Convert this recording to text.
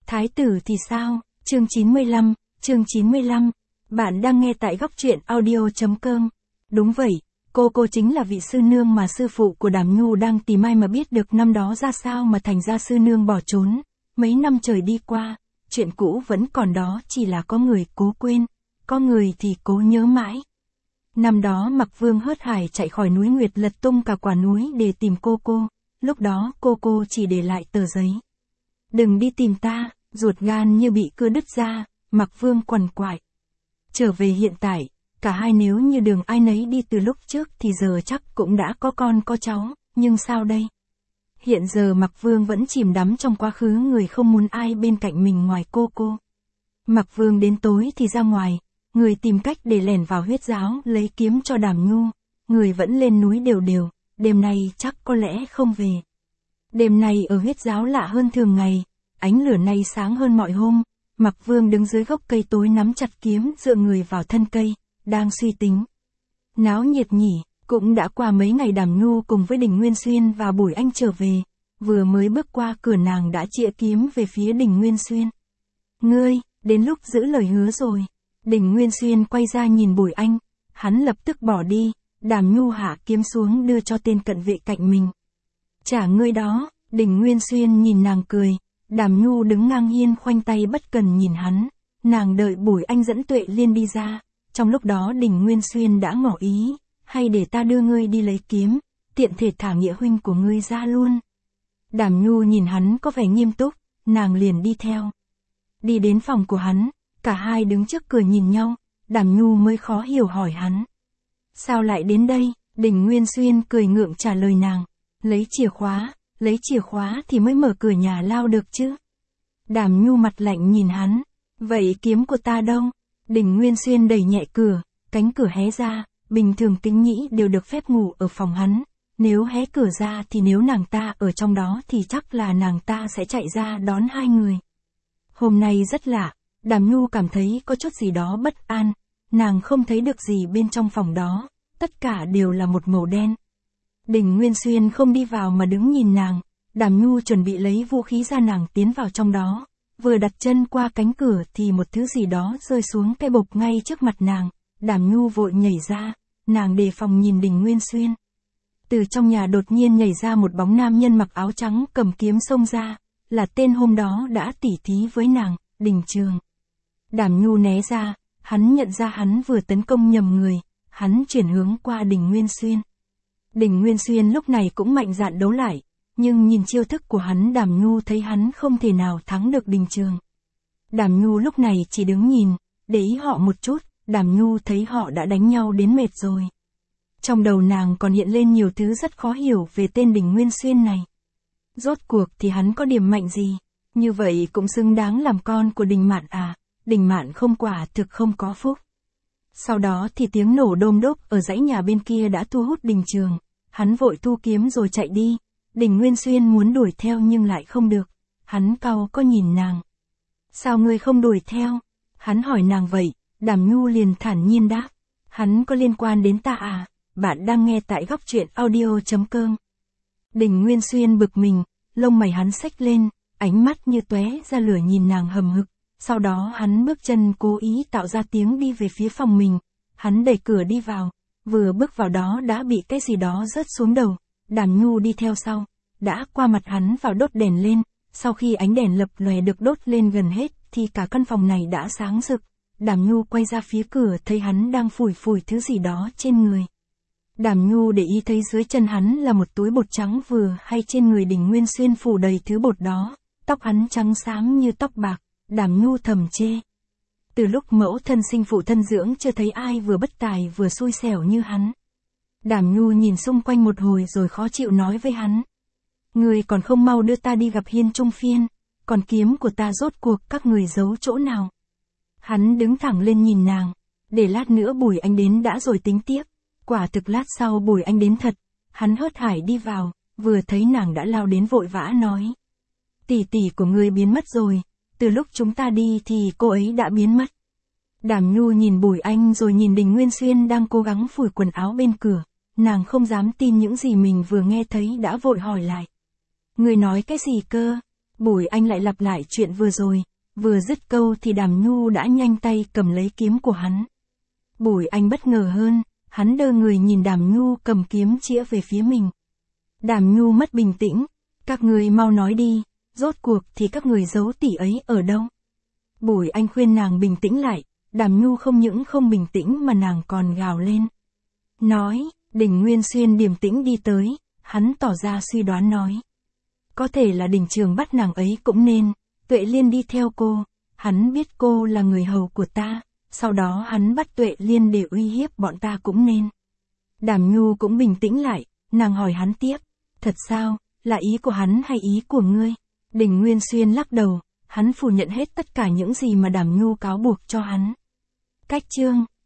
Thái tử thì sao? Chương 95. Bạn đang nghe tại góc truyện audio.com. Đúng vậy, cô chính là vị sư nương mà sư phụ của Đàm Nhu đang tìm, ai mà biết được năm đó ra sao mà thành ra sư nương bỏ trốn. Mấy năm trời đi qua, chuyện cũ vẫn còn đó, chỉ là có người cố quên, có người thì cố nhớ mãi. Năm đó Mặc Vương hớt hải chạy khỏi núi Nguyệt, lật tung cả quả núi để tìm cô. Lúc đó cô chỉ để lại tờ giấy. Đừng đi tìm ta, ruột gan như bị cưa đứt ra, Mặc Vương quằn quại. Trở về hiện tại, cả hai nếu như đường ai nấy đi từ lúc trước thì giờ chắc cũng đã có con có cháu, nhưng sao đây? Hiện giờ Mặc Vương vẫn chìm đắm trong quá khứ, người không muốn ai bên cạnh mình ngoài cô. Mặc Vương đến tối thì ra ngoài, người tìm cách để lẻn vào huyết giáo lấy kiếm cho Đàm Nhu, người vẫn lên núi đều, đêm nay chắc có lẽ không về. Đêm nay ở huyết giáo lạ hơn thường ngày, ánh lửa nay sáng hơn mọi hôm. Mặc Vương đứng dưới gốc cây tối nắm chặt kiếm, dựa người vào thân cây, đang suy tính. Náo nhiệt nhỉ, cũng đã qua mấy ngày Đàm Nhu cùng với Đình Nguyên Xuyên và Bùi Anh trở về, vừa mới bước qua cửa nàng đã chĩa kiếm về phía Đình Nguyên Xuyên. Ngươi, đến lúc giữ lời hứa rồi. Đình Nguyên Xuyên quay ra nhìn Bùi Anh, hắn lập tức bỏ đi, Đàm Nhu hạ kiếm xuống đưa cho tên cận vệ cạnh mình. Trả ngươi đó. Đình Nguyên Xuyên nhìn nàng cười. Đàm Nhu đứng ngang hiên khoanh tay bất cần nhìn hắn, nàng đợi Bùi Anh dẫn Tuệ Liên đi ra. Trong lúc đó Đình Nguyên Xuyên đã ngỏ ý, hay để ta đưa ngươi đi lấy kiếm, tiện thể thả nghĩa huynh của ngươi ra luôn. Đàm Nhu nhìn hắn có vẻ nghiêm túc, nàng liền đi theo. Đi đến phòng của hắn, cả hai đứng trước cửa nhìn nhau, Đàm Nhu mới khó hiểu hỏi hắn. Sao lại đến đây? Đình Nguyên Xuyên cười ngượng trả lời nàng. Lấy chìa khóa thì mới mở cửa nhà lao được chứ. Đàm Nhu mặt lạnh nhìn hắn. Vậy kiếm của ta đâu? Đình Nguyên Xuyên đẩy nhẹ cửa, cánh cửa hé ra, bình thường Kính Nhĩ đều được phép ngủ ở phòng hắn. Nếu hé cửa ra thì nếu nàng ta ở trong đó thì chắc là nàng ta sẽ chạy ra đón hai người. Hôm nay rất lạ, Đàm Nhu cảm thấy có chút gì đó bất an, nàng không thấy được gì bên trong phòng đó, tất cả đều là một màu đen. Đình Nguyên Xuyên không đi vào mà đứng nhìn nàng, Đàm Nhu chuẩn bị lấy vũ khí ra, nàng tiến vào trong đó, vừa đặt chân qua cánh cửa thì một thứ gì đó rơi xuống cái bộc ngay trước mặt nàng, Đàm Nhu vội nhảy ra, nàng đề phòng nhìn Đình Nguyên Xuyên. Từ trong nhà đột nhiên nhảy ra một bóng nam nhân mặc áo trắng cầm kiếm xông ra, là tên hôm đó đã tỉ thí với nàng, Đình Trường. Đàm Nhu né ra, hắn nhận ra hắn vừa tấn công nhầm người, hắn chuyển hướng qua Đình Nguyên Xuyên. Đình Nguyên Xuyên lúc này cũng mạnh dạn đấu lại, nhưng nhìn chiêu thức của hắn Đàm Nhu thấy hắn không thể nào thắng được Đình Trường. Đàm Nhu lúc này chỉ đứng nhìn, để ý họ một chút, Đàm Nhu thấy họ đã đánh nhau đến mệt rồi. Trong đầu nàng còn hiện lên nhiều thứ rất khó hiểu về tên Đình Nguyên Xuyên này. Rốt cuộc thì hắn có điểm mạnh gì? Như vậy cũng xứng đáng làm con của Đình Mạn à? Đình Mạn không, quả thực không có phúc. Sau đó thì tiếng nổ đôm đốp ở dãy nhà bên kia đã thu hút Đình Trường. Hắn vội thu kiếm rồi chạy đi. Đình Nguyên Xuyên muốn đuổi theo nhưng lại không được. Hắn cau có nhìn nàng. Sao ngươi không đuổi theo? Hắn hỏi nàng vậy. Đàm Nhu liền thản nhiên đáp. Hắn có liên quan đến ta à? Bạn đang nghe tại góc truyện audio.com. Đình Nguyên Xuyên bực mình, lông mày hắn xếch lên, ánh mắt như tóe ra lửa nhìn nàng hầm hực. Sau đó hắn bước chân cố ý tạo ra tiếng đi về phía phòng mình. Hắn đẩy cửa đi vào, vừa bước vào đó đã bị cái gì đó rớt xuống đầu. Đàm Nhu đi theo sau, đã qua mặt hắn vào đốt đèn lên. Sau khi ánh đèn lập lòe được đốt lên gần hết thì cả căn phòng này đã sáng rực. Đàm Nhu quay ra phía cửa thấy hắn đang phủi thứ gì đó trên người. Đàm Nhu để ý thấy dưới chân hắn là một túi bột trắng, vừa hay trên người Đình Nguyên Xuyên phủ đầy thứ bột đó, tóc hắn trắng xám như tóc bạc. Đàm Nhu thầm chê. Từ lúc mẫu thân sinh phụ thân dưỡng chưa thấy ai vừa bất tài vừa xui xẻo như hắn. Đàm Nhu nhìn xung quanh một hồi rồi khó chịu nói với hắn. Người còn không mau đưa ta đi gặp Hiên Trung Phiên, còn kiếm của ta rốt cuộc các người giấu chỗ nào? Hắn đứng thẳng lên nhìn nàng, để lát nữa Bùi Anh đến đã rồi tính tiếp. Quả thực lát sau Bùi Anh đến thật, hắn hớt hải đi vào, vừa thấy nàng đã lao đến vội vã nói. Tỷ tỷ của ngươi biến mất rồi. Từ lúc chúng ta đi thì cô ấy đã biến mất. Đàm Nhu nhìn Bùi Anh rồi nhìn Đình Nguyên Xuyên đang cố gắng phủi quần áo bên cửa. Nàng không dám tin những gì mình vừa nghe thấy đã vội hỏi lại. Người nói cái gì cơ? Bùi Anh lại lặp lại chuyện vừa rồi, vừa dứt câu thì Đàm Nhu đã nhanh tay cầm lấy kiếm của hắn. Bùi Anh bất ngờ hơn, hắn đơ người nhìn Đàm Nhu cầm kiếm chĩa về phía mình. Đàm Nhu mất bình tĩnh, các người mau nói đi, rốt cuộc thì các người giấu tỷ ấy ở đâu? Bùi Anh khuyên nàng bình tĩnh lại, Đàm Nhu không những không bình tĩnh mà nàng còn gào lên. Nói, Đình Nguyên Xuyên điềm tĩnh đi tới, hắn tỏ ra suy đoán nói. Có thể là Đình Trường bắt nàng ấy cũng nên, Tuệ Liên đi theo cô, hắn biết cô là người hầu của ta, sau đó hắn bắt Tuệ Liên để uy hiếp bọn ta cũng nên. Đàm Nhu cũng bình tĩnh lại, nàng hỏi hắn tiếp, thật sao, là ý của hắn hay ý của ngươi? Đình Nguyên Xuyên lắc đầu, hắn phủ nhận hết tất cả những gì mà Đàm Nhu cáo buộc cho hắn. Cách chương